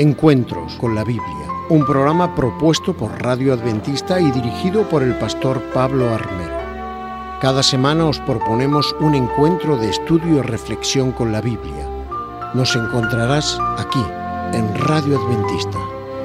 Encuentros con la Biblia, un programa propuesto por Radio Adventista y dirigido por el pastor Pablo Armero. Cada semana os proponemos un encuentro de estudio y reflexión con la Biblia. Nos encontrarás aquí, en Radio Adventista.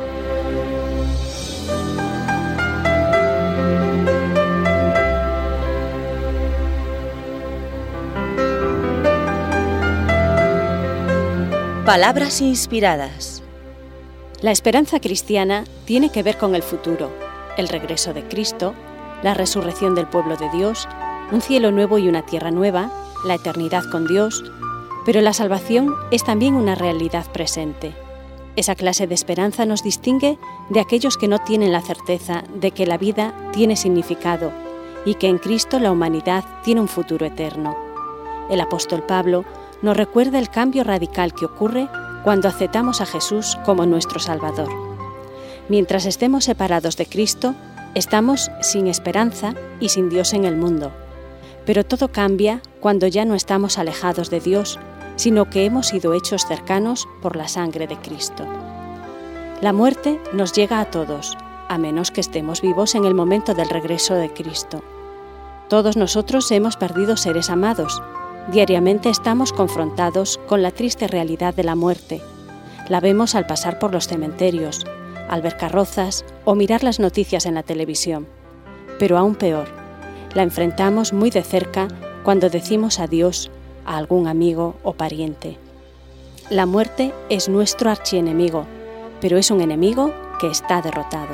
Palabras inspiradas. La esperanza cristiana tiene que ver con el futuro, el regreso de Cristo, la resurrección del pueblo de Dios, un cielo nuevo y una tierra nueva, la eternidad con Dios, pero la salvación es también una realidad presente. Esa clase de esperanza nos distingue de aquellos que no tienen la certeza de que la vida tiene significado y que en Cristo la humanidad tiene un futuro eterno. El apóstol Pablo nos recuerda el cambio radical que ocurre cuando aceptamos a Jesús como nuestro Salvador. Mientras estemos separados de Cristo, estamos sin esperanza y sin Dios en el mundo. Pero todo cambia cuando ya no estamos alejados de Dios, sino que hemos sido hechos cercanos por la sangre de Cristo. La muerte nos llega a todos, a menos que estemos vivos en el momento del regreso de Cristo. Todos nosotros hemos perdido seres amados. Diariamente estamos confrontados con la triste realidad de la muerte. La vemos al pasar por los cementerios, al ver carrozas o mirar las noticias en la televisión. Pero aún peor, la enfrentamos muy de cerca cuando decimos adiós a algún amigo o pariente. La muerte es nuestro archienemigo, pero es un enemigo que está derrotado.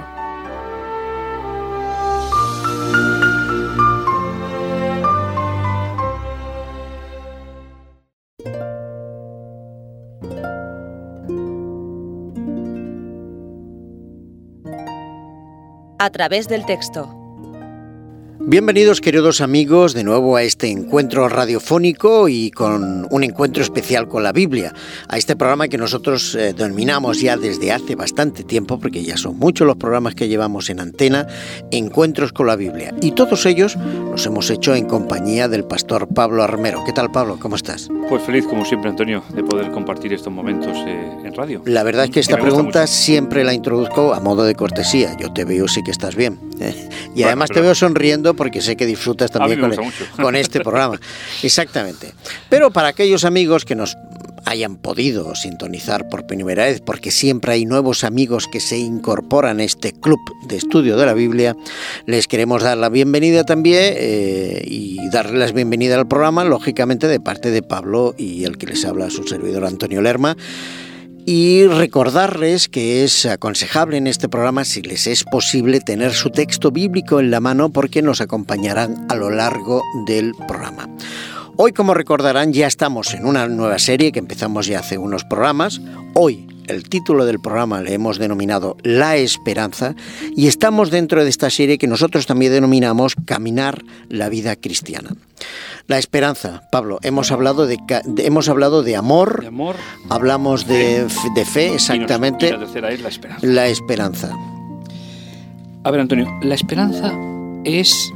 A través del texto. Bienvenidos, queridos amigos, de nuevo a este encuentro radiofónico y con un encuentro especial con la Biblia, a este programa que nosotros denominamos ya desde hace bastante tiempo, porque ya son muchos los programas que llevamos en antena, Encuentros con la Biblia, y todos ellos los hemos hecho en compañía del pastor Pablo Armero. ¿Qué tal, Pablo? ¿Cómo estás? Pues feliz, como siempre, Antonio, de poder compartir estos momentos en radio. La verdad es que esta pregunta siempre la introduzco a modo de cortesía. Yo te veo, sí que estás bien. Y además te veo sonriendo porque sé que disfrutas también con este programa. Exactamente. Pero para aquellos amigos que nos hayan podido sintonizar por primera vez, porque siempre hay nuevos amigos que se incorporan a este club de estudio de la Biblia, les queremos dar la bienvenida también y darles la bienvenida al programa, lógicamente de parte de Pablo y el que les habla, su servidor Antonio Lerma. Y recordarles que es aconsejable en este programa, si les es posible, tener su texto bíblico en la mano porque nos acompañarán a lo largo del programa. Hoy, como recordarán, ya estamos en una nueva serie que empezamos ya hace unos programas. Hoy el título del programa le hemos denominado La Esperanza y estamos dentro de esta serie que nosotros también denominamos Caminar la vida cristiana. La esperanza, Pablo, hemos hablado de amor, hablamos de fe, exactamente. Y la tercera es la esperanza. La esperanza. A ver, Antonio, la esperanza es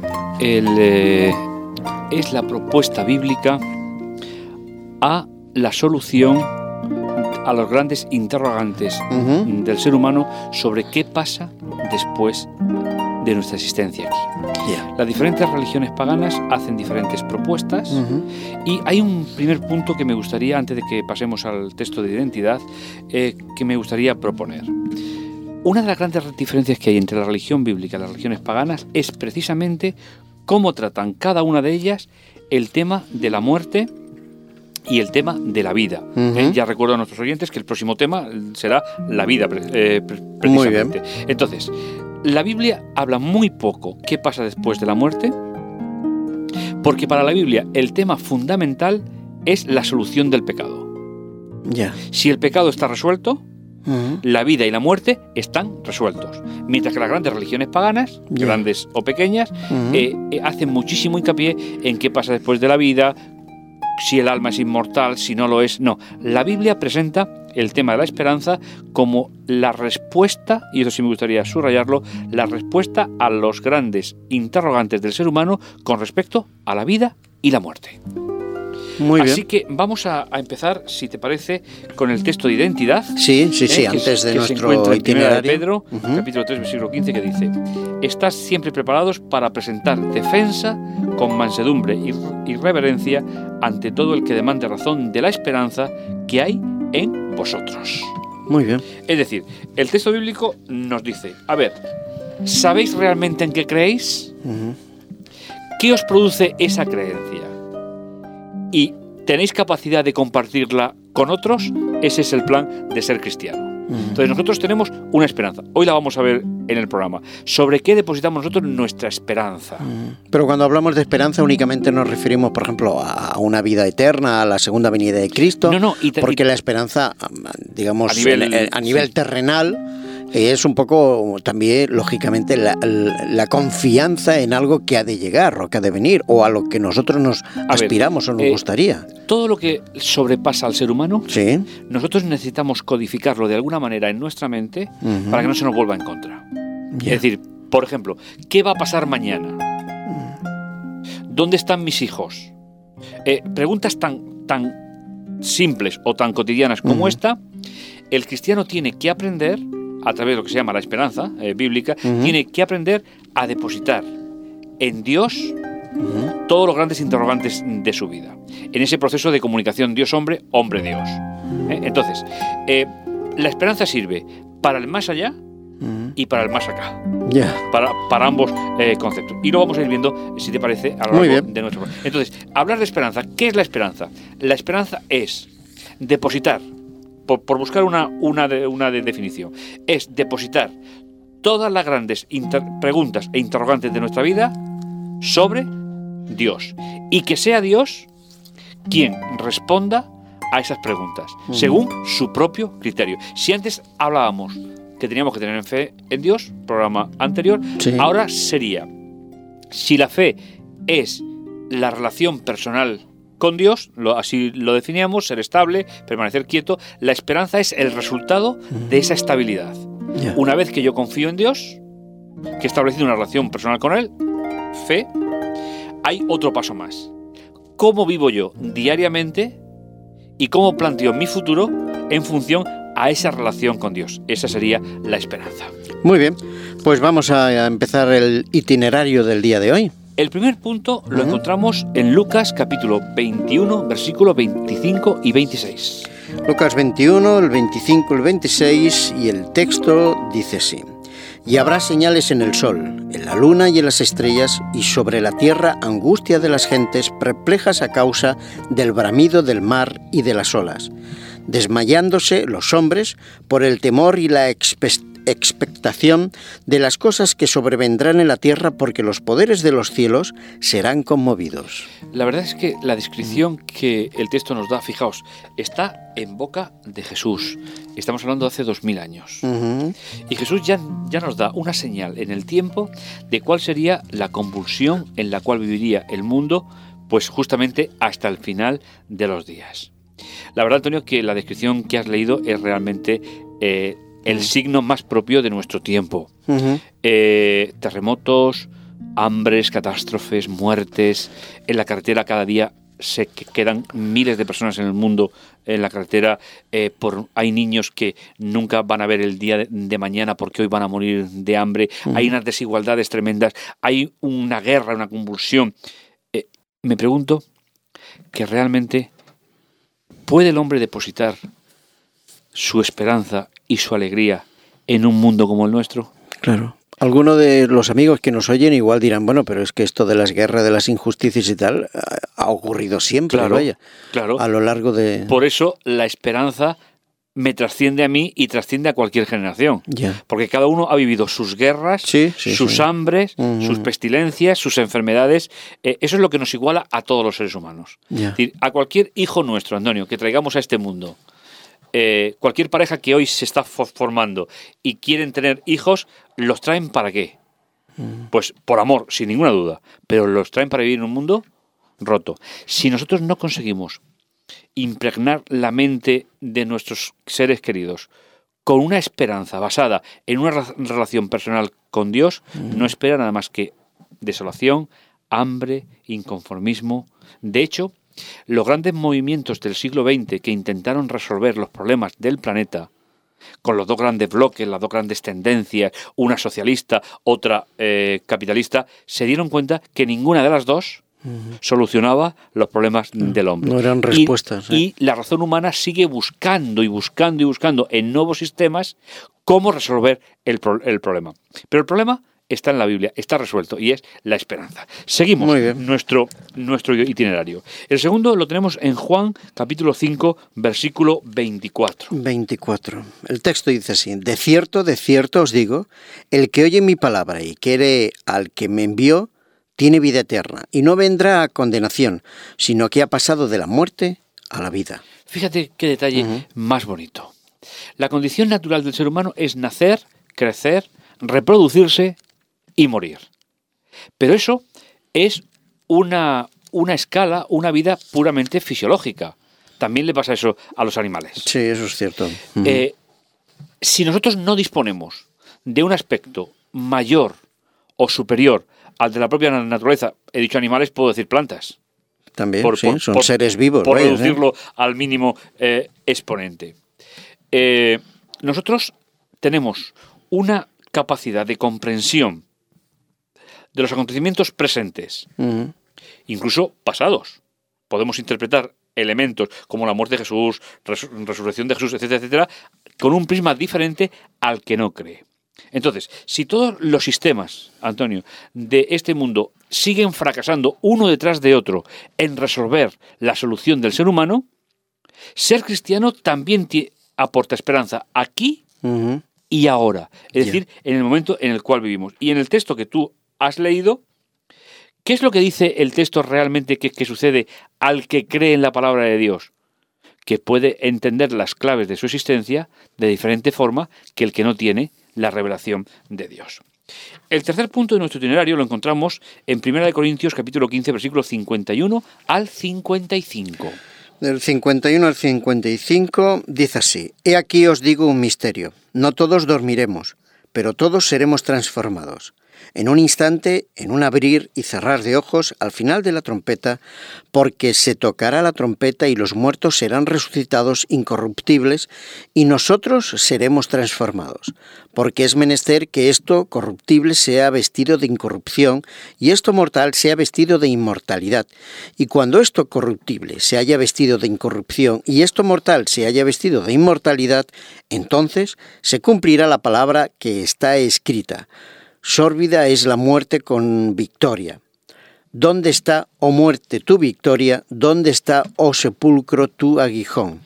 la propuesta bíblica a la solución a los grandes interrogantes del ser humano sobre qué pasa después de nuestra existencia aquí. Las diferentes religiones paganas hacen diferentes propuestas y hay un primer punto que me gustaría, antes de que pasemos al texto de identidad, que me gustaría proponer. Una de las grandes diferencias que hay entre la religión bíblica y las religiones paganas es precisamente cómo tratan cada una de ellas el tema de la muerte y el tema de la vida. Ya recuerdo a nuestros oyentes que el próximo tema será la vida, precisamente. Muy bien. Entonces, la Biblia habla muy poco qué pasa después de la muerte, porque para la Biblia el tema fundamental es la solución del pecado. Si el pecado está resuelto, la vida y la muerte están resueltos. Mientras que las grandes religiones paganas, grandes o pequeñas, hacen muchísimo hincapié en qué pasa después de la vida, si el alma es inmortal, si no lo es. No, la Biblia presenta el tema de la esperanza como la respuesta, y eso sí me gustaría subrayarlo, la respuesta a los grandes interrogantes del ser humano con respecto a la vida y la muerte. Muy bien. Así que vamos a empezar, si te parece, con el texto de identidad. Sí, antes de nuestro itinerario. De Pedro, capítulo 3, versículo 15, que dice: Estad siempre preparados para presentar defensa con mansedumbre y reverencia ante todo el que demande razón de la esperanza que hay en vosotros. Muy bien. Es decir, el texto bíblico nos dice: a ver, ¿sabéis realmente en qué creéis? ¿Qué os produce esa creencia? ¿Y tenéis capacidad de compartirla con otros? Ese es el plan de ser cristiano. Entonces nosotros tenemos una esperanza. Hoy la vamos a ver en el programa. ¿Sobre qué depositamos nosotros nuestra esperanza? Pero cuando hablamos de esperanza únicamente nos referimos, por ejemplo, a una vida eterna, a la segunda venida de Cristo. No, porque la esperanza, digamos, a nivel terrenal, es un poco también, lógicamente, la confianza en algo que ha de llegar o que ha de venir, o a lo que nosotros nos aspiramos o nos gustaría. Todo lo que sobrepasa al ser humano, nosotros necesitamos codificarlo de alguna manera en nuestra mente para que no se nos vuelva en contra. Es decir, por ejemplo, ¿qué va a pasar mañana? ¿Dónde están mis hijos? Preguntas tan simples o tan cotidianas como esta, el cristiano tiene que aprender, a través de lo que se llama la esperanza bíblica, tiene que aprender a depositar en Dios todos los grandes interrogantes de su vida, en ese proceso de comunicación Dios-hombre, hombre-Dios. Entonces, la esperanza sirve para el más allá y para el más acá, para ambos conceptos. Y lo vamos a ir viendo, si te parece, a lo largo de nuestro programa. Entonces, hablar de esperanza. ¿Qué es la esperanza? La esperanza es depositar, por buscar una definición, es depositar todas las grandes preguntas e interrogantes de nuestra vida sobre Dios, y que sea Dios quien responda a esas preguntas según su propio criterio. Si antes hablábamos que teníamos que tener fe en Dios, programa anterior, ahora sería, si la fe es la relación personal con Dios, así lo definíamos, ser estable, permanecer quieto, la esperanza es el resultado de esa estabilidad. Una vez que yo confío en Dios, que he establecido una relación personal con Él, fe, hay otro paso más. ¿Cómo vivo yo diariamente y cómo planteo mi futuro en función a esa relación con Dios? Esa sería la esperanza. Muy bien, pues vamos a empezar el itinerario del día de hoy. El primer punto lo encontramos en Lucas capítulo 21, versículos 25 y 26. Lucas 21, el 25 y el 26, y el texto dice así: Y habrá señales en el sol, en la luna y en las estrellas, y sobre la tierra angustia de las gentes, perplejas a causa del bramido del mar y de las olas, desmayándose los hombres por el temor y la expectación de las cosas que sobrevendrán en la tierra, porque los poderes de los cielos serán conmovidos. La verdad es que la descripción que el texto nos da, fijaos, está en boca de Jesús. Estamos hablando de hace 2000 años. Y Jesús ya nos da una señal en el tiempo de cuál sería la convulsión en la cual viviría el mundo, pues justamente hasta el final de los días. La verdad, Antonio, que la descripción que has leído es realmente el signo más propio de nuestro tiempo. Terremotos, hambres, catástrofes, muertes. En la carretera cada día se quedan miles de personas en el mundo en la carretera. Hay niños que nunca van a ver el día de mañana porque hoy van a morir de hambre. Hay unas desigualdades tremendas. Hay una guerra, una convulsión. Me pregunto que realmente ¿puede el hombre depositar su esperanza y su alegría en un mundo como el nuestro? Claro. Algunos de los amigos que nos oyen igual dirán, bueno, pero es que esto de las guerras, de las injusticias y tal, ha ocurrido siempre, claro, a lo largo de... Por eso la esperanza me trasciende a mí y trasciende a cualquier generación. Porque cada uno ha vivido sus guerras, sus hambres, sus pestilencias, sus enfermedades. Eso es lo que nos iguala a todos los seres humanos. Es decir, a cualquier hijo nuestro, Antonio, que traigamos a este mundo, cualquier pareja que hoy se está formando y quieren tener hijos, ¿los traen para qué? Pues por amor, sin ninguna duda, pero los traen para vivir en un mundo roto. Si nosotros no conseguimos impregnar la mente de nuestros seres queridos con una esperanza basada en una relación personal con Dios, no espera nada más que desolación, hambre, inconformismo. De hecho, Los grandes movimientos del siglo XX que intentaron resolver los problemas del planeta, con los dos grandes bloques, las dos grandes tendencias, una socialista, otra capitalista, se dieron cuenta que ninguna de las dos solucionaba los problemas del hombre. No eran respuestas. Y la razón humana sigue buscando y buscando y buscando en nuevos sistemas cómo resolver el problema. Pero el problema está en la Biblia, está resuelto, y es la esperanza. Seguimos nuestro itinerario. El segundo lo tenemos en Juan, capítulo 5, versículo 24. 24. El texto dice así: de cierto os digo, el que oye mi palabra y quiere al que me envió, tiene vida eterna, y no vendrá a condenación, sino que ha pasado de la muerte a la vida. Fíjate qué detalle más bonito. La condición natural del ser humano es nacer, crecer, reproducirse y morir. Pero eso es una escala, una vida puramente fisiológica. También le pasa eso a los animales. Sí, eso es cierto. Si nosotros no disponemos de un aspecto mayor o superior al de la propia naturaleza, he dicho animales, puedo decir plantas. También, son seres vivos. Por reducirlo al mínimo exponente. Nosotros tenemos una capacidad de comprensión de los acontecimientos presentes, incluso pasados. Podemos interpretar elementos como la muerte de Jesús, resurrección de Jesús, etcétera, etcétera, con un prisma diferente al que no cree. Entonces, si todos los sistemas, Antonio, de este mundo siguen fracasando uno detrás de otro en resolver la solución del ser humano, ser cristiano también aporta esperanza aquí y ahora. Es decir, en el momento en el cual vivimos. Y en el texto que tú has leído, ¿qué es lo que dice el texto realmente que sucede al que cree en la palabra de Dios? Que puede entender las claves de su existencia de diferente forma que el que no tiene la revelación de Dios. El tercer punto de nuestro itinerario lo encontramos en 1 Corintios capítulo 15, versículos 51 al 55. Del 51 al 55 dice así: He aquí os digo un misterio, no todos dormiremos, pero todos seremos transformados. En un instante, en un abrir y cerrar de ojos, al final de la trompeta, porque se tocará la trompeta y los muertos serán resucitados incorruptibles y nosotros seremos transformados. Porque es menester que esto corruptible sea vestido de incorrupción y esto mortal sea vestido de inmortalidad. Y cuando esto corruptible se haya vestido de incorrupción y esto mortal se haya vestido de inmortalidad, entonces se cumplirá la palabra que está escrita: sórbida es la muerte con victoria. ¿Dónde está, oh muerte, tu victoria? ¿Dónde está, oh sepulcro, tu aguijón?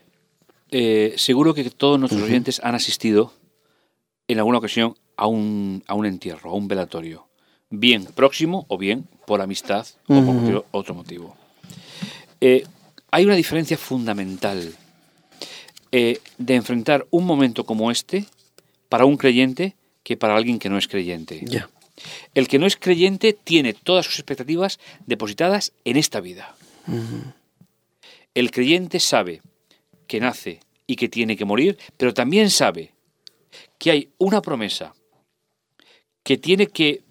Seguro que todos nuestros oyentes han asistido en alguna ocasión a un entierro, a un velatorio. Bien próximo o bien por amistad o por otro motivo. Hay una diferencia fundamental de enfrentar un momento como este para un creyente que para alguien que no es creyente. El que no es creyente tiene todas sus expectativas depositadas en esta vida. El creyente sabe que nace y que tiene que morir, pero también sabe que hay una promesa que tiene que,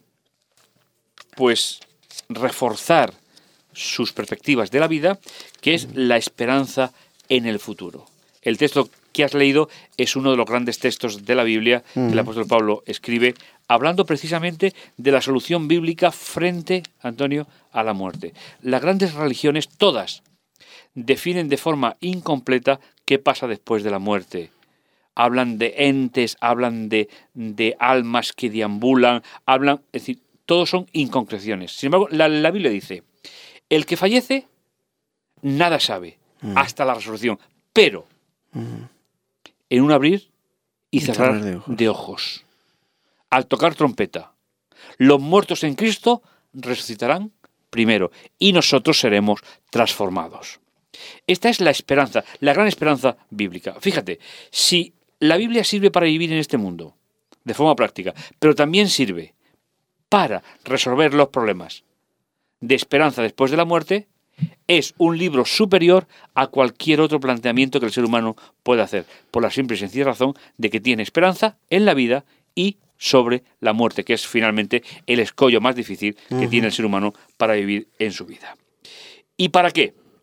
reforzar sus perspectivas de la vida, que es la esperanza en el futuro. El texto que has leído es uno de los grandes textos de la Biblia que el apóstol Pablo escribe, hablando precisamente de la solución bíblica frente, Antonio, a la muerte. Las grandes religiones, todas, definen de forma incompleta qué pasa después de la muerte. Hablan de entes, hablan de almas que deambulan, es decir, todos son inconcreciones. Sin embargo, la Biblia dice: el que fallece, nada sabe, hasta la resurrección, pero en un abrir y cerrar de ojos, al tocar trompeta, los muertos en Cristo resucitarán primero y nosotros seremos transformados. Esta es la esperanza, la gran esperanza bíblica. Fíjate, si la Biblia sirve para vivir en este mundo de forma práctica, pero también sirve para resolver los problemas de esperanza después de la muerte, es un libro superior a cualquier otro planteamiento que el ser humano pueda hacer, por la simple y sencilla razón de que tiene esperanza en la vida y sobre la muerte, que es finalmente el escollo más difícil que tiene el ser humano para vivir en su vida. ¿Y para qué?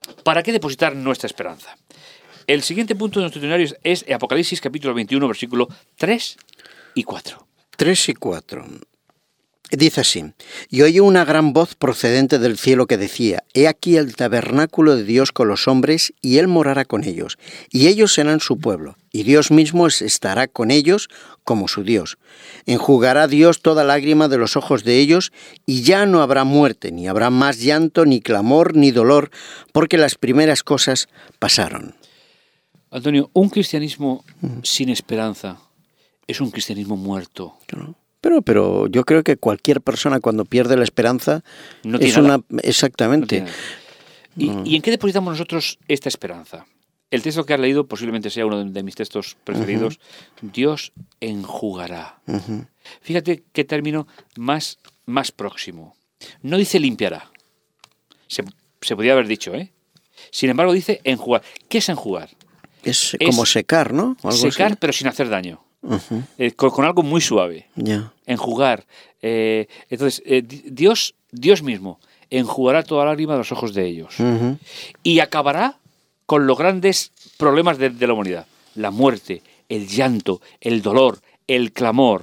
¿Para qué depositar nuestra esperanza? El siguiente punto de nuestro itinerario es Apocalipsis capítulo 21, versículo 3 y 4. 3 y 4. Dice así: y oí una gran voz procedente del cielo que decía: he aquí el tabernáculo de Dios con los hombres, y Él morará con ellos, y ellos serán su pueblo, y Dios mismo estará con ellos como su Dios. Enjugará Dios toda lágrima de los ojos de ellos, y ya no habrá muerte, ni habrá más llanto, ni clamor, ni dolor, porque las primeras cosas pasaron. Antonio, un cristianismo sin esperanza es un cristianismo muerto. Claro. Pero yo creo que cualquier persona cuando pierde la esperanza no tiene nada. Exactamente. No tiene nada. ¿Y en qué depositamos nosotros esta esperanza? El texto que has leído posiblemente sea uno de mis textos preferidos. Dios enjugará. Fíjate qué término más próximo. No dice limpiará. Se podría haber dicho, ¿eh? Sin embargo dice enjugar. ¿Qué es enjugar? Es como secar, ¿no? Algo secar, así, pero sin hacer daño. Con algo muy suave. Enjugar. Entonces, Dios mismo enjugará toda lágrima de los ojos de ellos. Y acabará con los grandes problemas de la humanidad. La muerte, el llanto, el dolor, el clamor.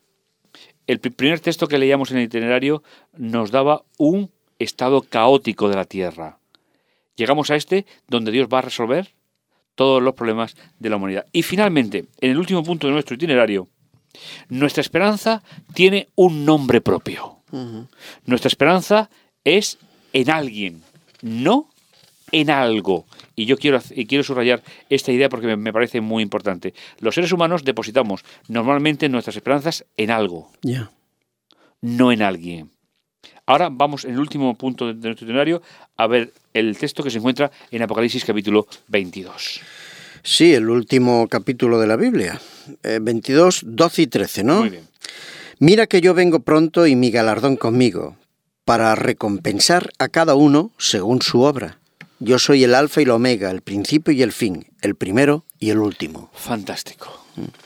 El primer texto que leíamos en el itinerario nos daba un estado caótico de la tierra. Llegamos a donde Dios va a resolver todos los problemas de la humanidad. Y finalmente, en el último punto de nuestro itinerario, nuestra esperanza tiene un nombre propio. Nuestra esperanza es en alguien, no en algo. Y yo quiero subrayar esta idea porque me parece muy importante. Los seres humanos depositamos normalmente nuestras esperanzas en algo, no en alguien. Ahora vamos, en el último punto de nuestro itinerario, a ver el texto que se encuentra en Apocalipsis capítulo 22. Sí, el último capítulo de la Biblia. 22, 12 y 13, ¿no? Muy bien. Mira que yo vengo pronto y mi galardón conmigo, para recompensar a cada uno según su obra. Yo soy el alfa y el omega, el principio y el fin, el primero y el último. Fantástico.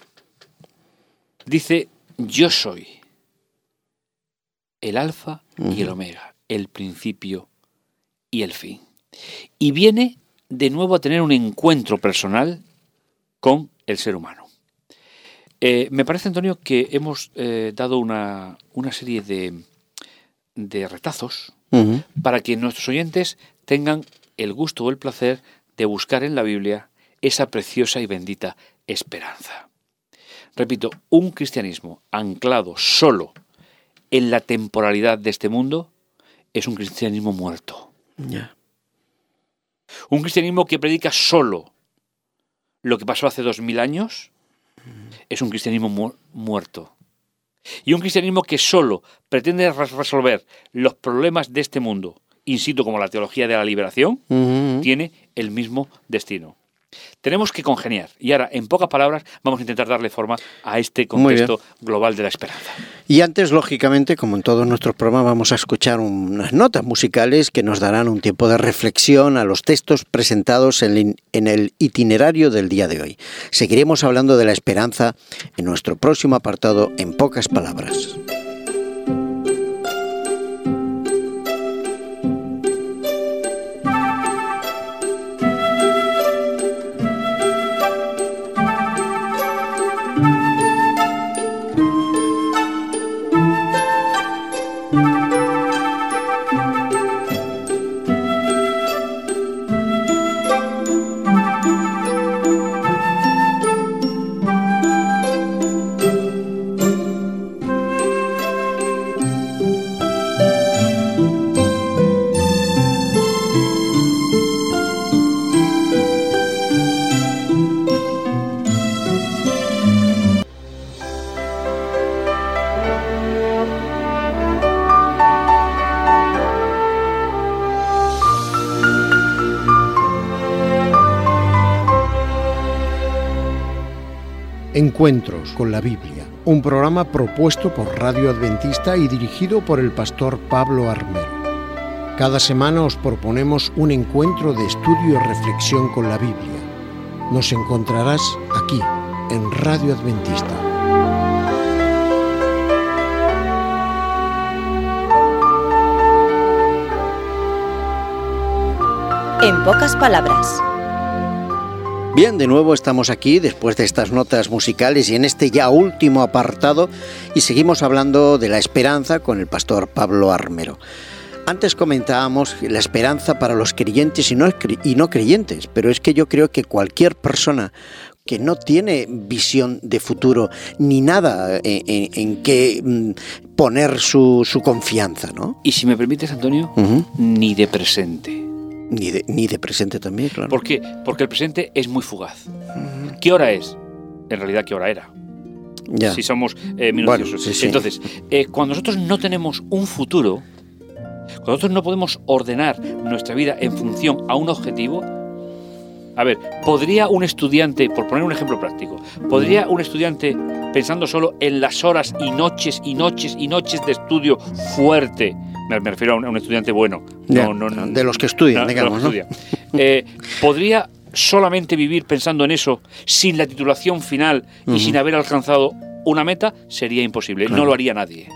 Dice, yo soy el alfa y el omega, el principio y el fin. Y viene de nuevo a tener un encuentro personal con el ser humano. Me parece, Antonio, que hemos dado una serie de retazos para que nuestros oyentes tengan el gusto o el placer de buscar en la Biblia esa preciosa y bendita esperanza. Repito, un cristianismo anclado solo en la temporalidad de este mundo es un cristianismo muerto. Un cristianismo que predica solo lo que pasó hace 2000 años es un cristianismo muerto. Y un cristianismo que solo pretende resolver los problemas de este mundo, in situ como la teología de la liberación, tiene el mismo destino. Tenemos que congeniar. Y ahora, en pocas palabras, vamos a intentar darle forma a este contexto global de la esperanza. Y antes, lógicamente, como en todos nuestros programas, vamos a escuchar unas notas musicales que nos darán un tiempo de reflexión a los textos presentados en el itinerario del día de hoy. Seguiremos hablando de la esperanza en nuestro próximo apartado, En Pocas Palabras. Encuentros con la Biblia, un programa propuesto por Radio Adventista y dirigido por el pastor Pablo Armero. Cada semana os proponemos un encuentro de estudio y reflexión con la Biblia. Nos encontrarás aquí, en Radio Adventista. En pocas palabras. Bien, de nuevo estamos aquí después de estas notas musicales y en este ya último apartado y seguimos hablando de la esperanza con el pastor Pablo Armero. Antes comentábamos la esperanza para los creyentes y no creyentes, pero es que yo creo que cualquier persona que no tiene visión de futuro ni nada en qué poner su confianza, ¿no? Y si me permites, Antonio, ni de presente. Ni de presente también, claro. ¿Por qué? Porque el presente es muy fugaz. ¿Qué hora es? En realidad, ¿qué hora era? Ya. Si somos minuciosos. Bueno, sí. Entonces, cuando nosotros no tenemos un futuro, cuando nosotros no podemos ordenar nuestra vida en función a un objetivo, a ver, ¿podría un estudiante, por poner un ejemplo práctico, podría un estudiante, pensando solo en las horas y noches y noches y noches de estudio fuerte, me refiero a un estudiante bueno, no, de los que estudian, digamos, ¿no? ¿Podría solamente vivir pensando en eso sin la titulación final y sin haber alcanzado una meta? Sería imposible, claro. No lo haría nadie.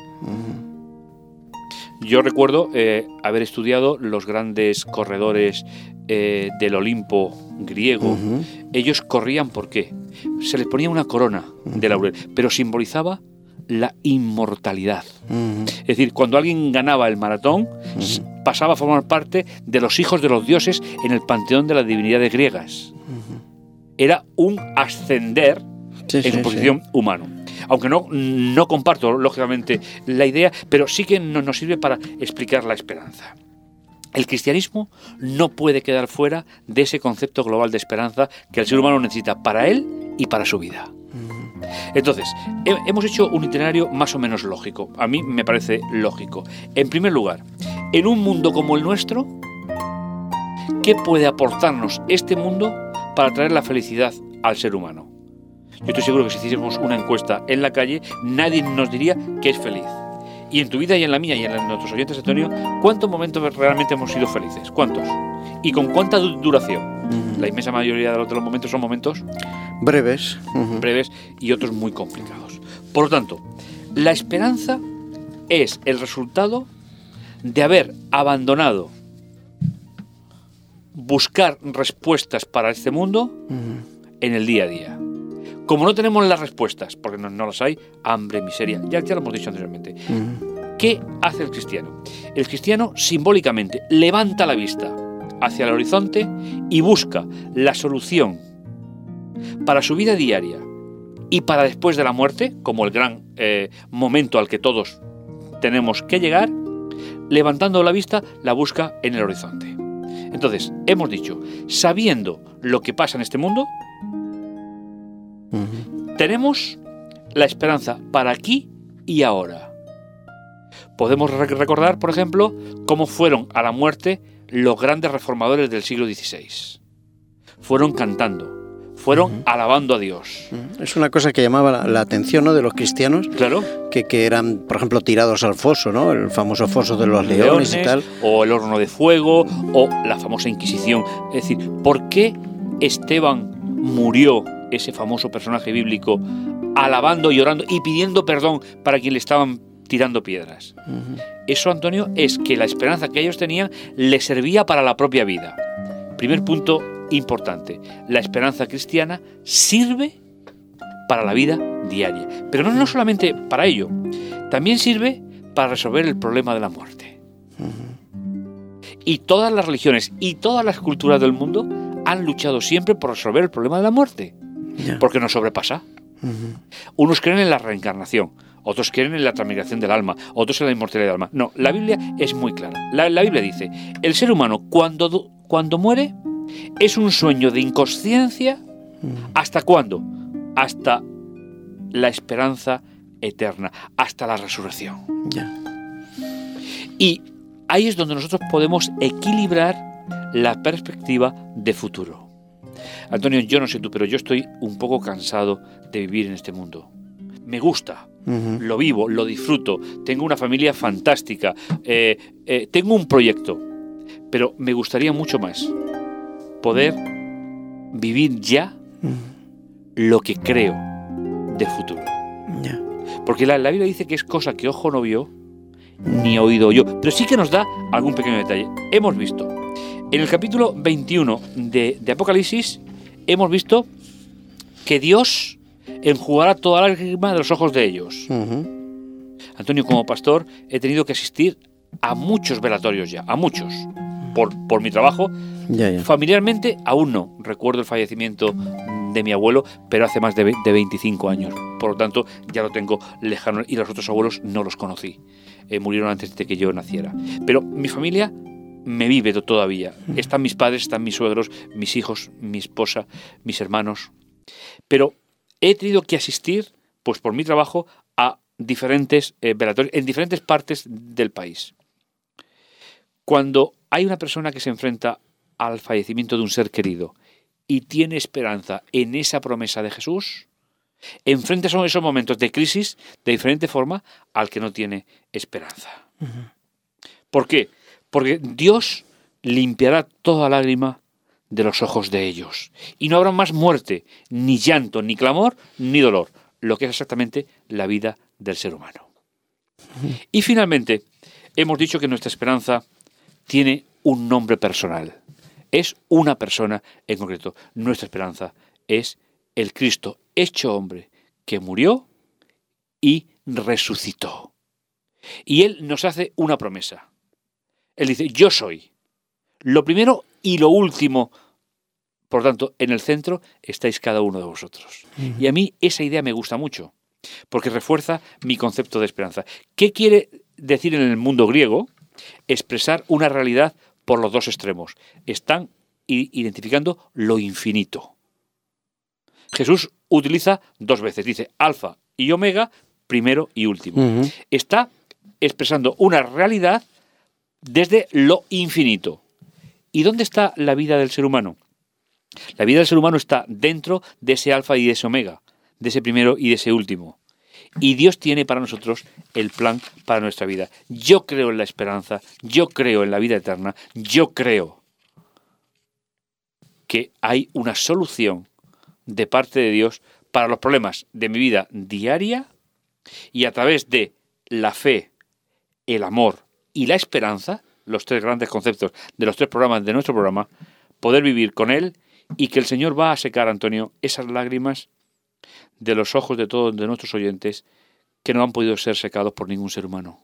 Yo recuerdo haber estudiado los grandes corredores del Olimpo griego. Ellos corrían, ¿por qué? Se les ponía una corona de laurel, pero simbolizaba la inmortalidad. Es decir, cuando alguien ganaba el maratón, pasaba a formar parte de los hijos de los dioses en el panteón de las divinidades griegas. Era un ascender en su posición humana. Aunque no comparto, lógicamente, la idea, pero sí que nos sirve para explicar la esperanza. El cristianismo no puede quedar fuera de ese concepto global de esperanza que el ser humano necesita para él y para su vida. Entonces, hemos hecho un itinerario más o menos lógico. A mí me parece lógico. En primer lugar, en un mundo como el nuestro, ¿qué puede aportarnos este mundo para traer la felicidad al ser humano? Yo estoy seguro que si hiciésemos una encuesta en la calle, nadie nos diría que es feliz. Y en tu vida y en la mía y en nuestros oyentes, Antonio, ¿cuántos momentos realmente hemos sido felices? ¿Cuántos? ¿Y con cuánta duración? La inmensa mayoría de los momentos son momentos breves y otros muy complicados. Por lo tanto, la esperanza es el resultado de haber abandonado buscar respuestas para este mundo en el día a día. Como no tenemos las respuestas, porque no las hay, hambre, miseria, ya lo hemos dicho anteriormente. ¿Qué hace el cristiano? El cristiano simbólicamente levanta la vista hacia el horizonte y busca la solución para su vida diaria y para después de la muerte, como el gran momento al que todos tenemos que llegar. Levantando la vista, la busca en el horizonte. Entonces, hemos dicho, sabiendo lo que pasa en este mundo, tenemos la esperanza para aquí y ahora. Podemos recordar, por ejemplo, cómo fueron a la muerte los grandes reformadores del siglo XVI. Fueron cantando, fueron alabando a Dios. Es una cosa que llamaba la atención, ¿no?, de los cristianos. Claro. Que eran, por ejemplo, tirados al foso, ¿no? El famoso foso de los leones y tal. O el horno de fuego, o la famosa Inquisición. Es decir, ¿por qué Esteban murió, ese famoso personaje bíblico, alabando y orando y pidiendo perdón para quien le estaban tirando piedras? Eso, Antonio, es que la esperanza que ellos tenían les servía para la propia vida. Primer punto importante, la esperanza cristiana sirve para la vida diaria, pero no solamente para ello, también sirve para resolver el problema de la muerte. Y todas las religiones y todas las culturas del mundo han luchado siempre por resolver el problema de la muerte, porque nos sobrepasa. Unos creen en la reencarnación, otros creen en la transmigración del alma, otros en la inmortalidad del alma. No, la Biblia es muy clara. La Biblia dice, el ser humano cuando muere es un sueño de inconsciencia. ¿Hasta cuándo? Hasta la esperanza eterna, hasta la resurrección. Y ahí es donde nosotros podemos equilibrar la perspectiva de futuro. Antonio, yo no sé tú, pero yo estoy un poco cansado de vivir en este mundo. Me gusta, lo vivo, lo disfruto, tengo una familia fantástica, tengo un proyecto, pero me gustaría mucho más poder vivir ya lo que creo de futuro. Porque la Biblia dice que es cosa que ojo no vio, ni oído oyó, pero sí que nos da algún pequeño detalle. Hemos visto En el capítulo 21 de Apocalipsis hemos visto que Dios enjugará toda lágrima de los ojos de ellos. Antonio, como pastor, he tenido que asistir a muchos velatorios ya, a muchos, por mi trabajo. Ya. Familiarmente aún no. Recuerdo el fallecimiento de mi abuelo, pero hace más de 25 años. Por lo tanto, ya lo tengo lejano y los otros abuelos no los conocí. Murieron antes de que yo naciera. Pero mi familia me vive todavía. Están mis padres, están mis suegros, mis hijos, mi esposa, mis hermanos. Pero he tenido que asistir, pues por mi trabajo, a diferentes velatorios en diferentes partes del país. Cuando hay una persona que se enfrenta al fallecimiento de un ser querido y tiene esperanza en esa promesa de Jesús, enfrenta esos momentos de crisis de diferente forma al que no tiene esperanza. ¿Por qué? Porque Dios limpiará toda lágrima de los ojos de ellos. Y no habrá más muerte, ni llanto, ni clamor, ni dolor. Lo que es exactamente la vida del ser humano. Y finalmente, hemos dicho que nuestra esperanza tiene un nombre personal. Es una persona en concreto. Nuestra esperanza es el Cristo hecho hombre, que murió y resucitó. Y Él nos hace una promesa. Él dice, yo soy lo primero y lo último. Por lo tanto, en el centro estáis cada uno de vosotros. Y a mí esa idea me gusta mucho, porque refuerza mi concepto de esperanza. ¿Qué quiere decir en el mundo griego? Expresar una realidad por los dos extremos. Están identificando lo infinito. Jesús utiliza dos veces, dice alfa y omega, primero y último. Está expresando una realidad desde lo infinito. ¿Y dónde está la vida del ser humano? La vida del ser humano está dentro de ese alfa y de ese omega, de ese primero y de ese último. Y Dios tiene para nosotros el plan para nuestra vida. Yo creo en la esperanza, yo creo en la vida eterna, yo creo que hay una solución de parte de Dios para los problemas de mi vida diaria, y a través de la fe, el amor y la esperanza, los tres grandes conceptos de los tres programas de nuestro programa, poder vivir con Él, y que el Señor va a secar, Antonio, esas lágrimas de los ojos de todos de nuestros oyentes que no han podido ser secados por ningún ser humano.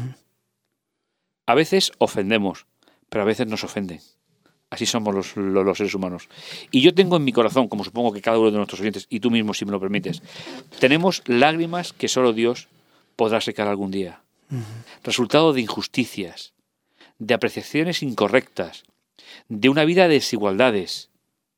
A veces ofendemos, pero a veces nos ofenden. Así somos los seres humanos. Y yo tengo en mi corazón, como supongo que cada uno de nuestros oyentes, y tú mismo si me lo permites, tenemos lágrimas que solo Dios podrá secar algún día. Resultado de injusticias, de apreciaciones incorrectas, de una vida de desigualdades.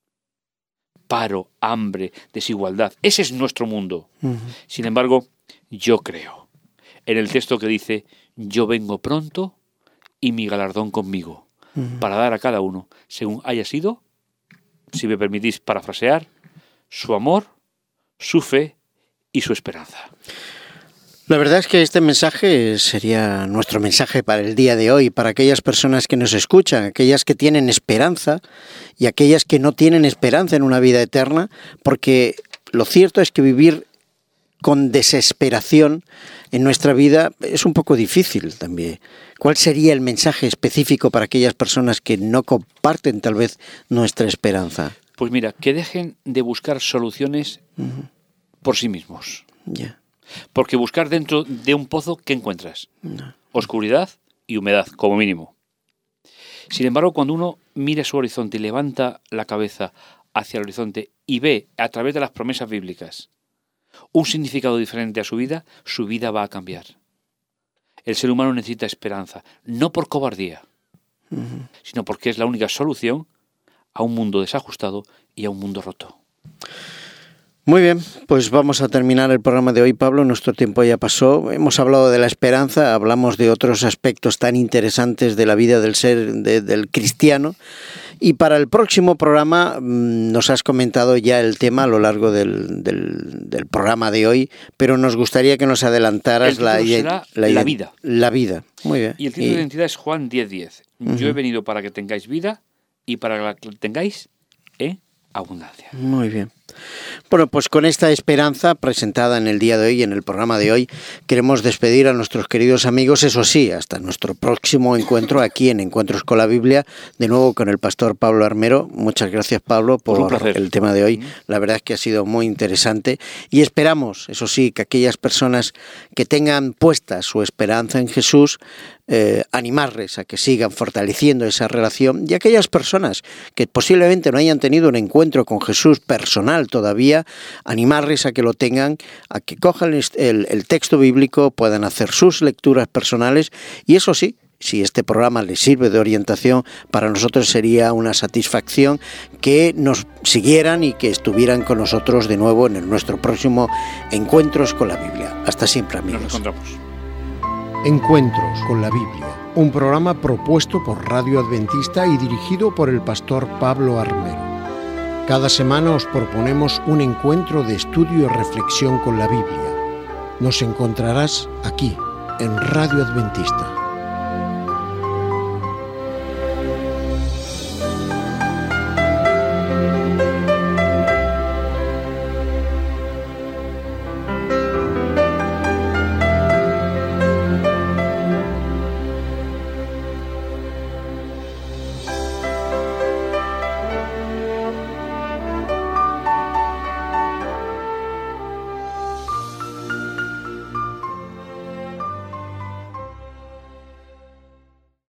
Paro, hambre, desigualdad. Ese es nuestro mundo. Sin embargo, yo creo en el texto que dice, yo vengo pronto y mi galardón conmigo, para dar a cada uno, según haya sido, si me permitís parafrasear, su amor, su fe y su esperanza. La verdad es que este mensaje sería nuestro mensaje para el día de hoy, para aquellas personas que nos escuchan, aquellas que tienen esperanza y aquellas que no tienen esperanza en una vida eterna, porque lo cierto es que vivir con desesperación en nuestra vida es un poco difícil también. ¿Cuál sería el mensaje específico para aquellas personas que no comparten tal vez nuestra esperanza? Pues mira, que dejen de buscar soluciones por sí mismos. Ya. Porque buscar dentro de un pozo, ¿qué encuentras? No. Oscuridad y humedad, como mínimo. Sin embargo, cuando uno mira su horizonte y levanta la cabeza hacia el horizonte y ve a través de las promesas bíblicas un significado diferente a su vida va a cambiar. El ser humano necesita esperanza, no por cobardía, sino porque es la única solución a un mundo desajustado y a un mundo roto. Muy bien, pues vamos a terminar el programa de hoy, Pablo. Nuestro tiempo ya pasó. Hemos hablado de la esperanza, hablamos de otros aspectos tan interesantes de la vida del ser, del cristiano. Y para el próximo programa nos has comentado ya el tema a lo largo del programa de hoy, pero nos gustaría que nos adelantaras la vida. La vida, muy bien. Y el título de identidad es Juan 10:10. Yo he venido para que tengáis vida y para que la tengáis en abundancia. Muy bien. Bueno, pues con esta esperanza presentada en el día de hoy, en el programa de hoy, queremos despedir a nuestros queridos amigos, eso sí, hasta nuestro próximo encuentro aquí en Encuentros con la Biblia, de nuevo con el pastor Pablo Armero. Muchas gracias, Pablo, por el tema de hoy. La verdad es que ha sido muy interesante y esperamos, eso sí, que aquellas personas que tengan puesta su esperanza en Jesús, animarles a que sigan fortaleciendo esa relación, y aquellas personas que posiblemente no hayan tenido un encuentro con Jesús personal todavía, animarles a que lo tengan, a que cojan el texto bíblico, puedan hacer sus lecturas personales, y eso sí, si este programa les sirve de orientación, para nosotros sería una satisfacción que nos siguieran y que estuvieran con nosotros de nuevo en nuestro próximo Encuentros con la Biblia. Hasta siempre, amigos. Nos encontramos. Encuentros con la Biblia, un programa propuesto por Radio Adventista y dirigido por el pastor Pablo Armero. Cada semana os proponemos un encuentro de estudio y reflexión con la Biblia. Nos encontrarás aquí, en Radio Adventista.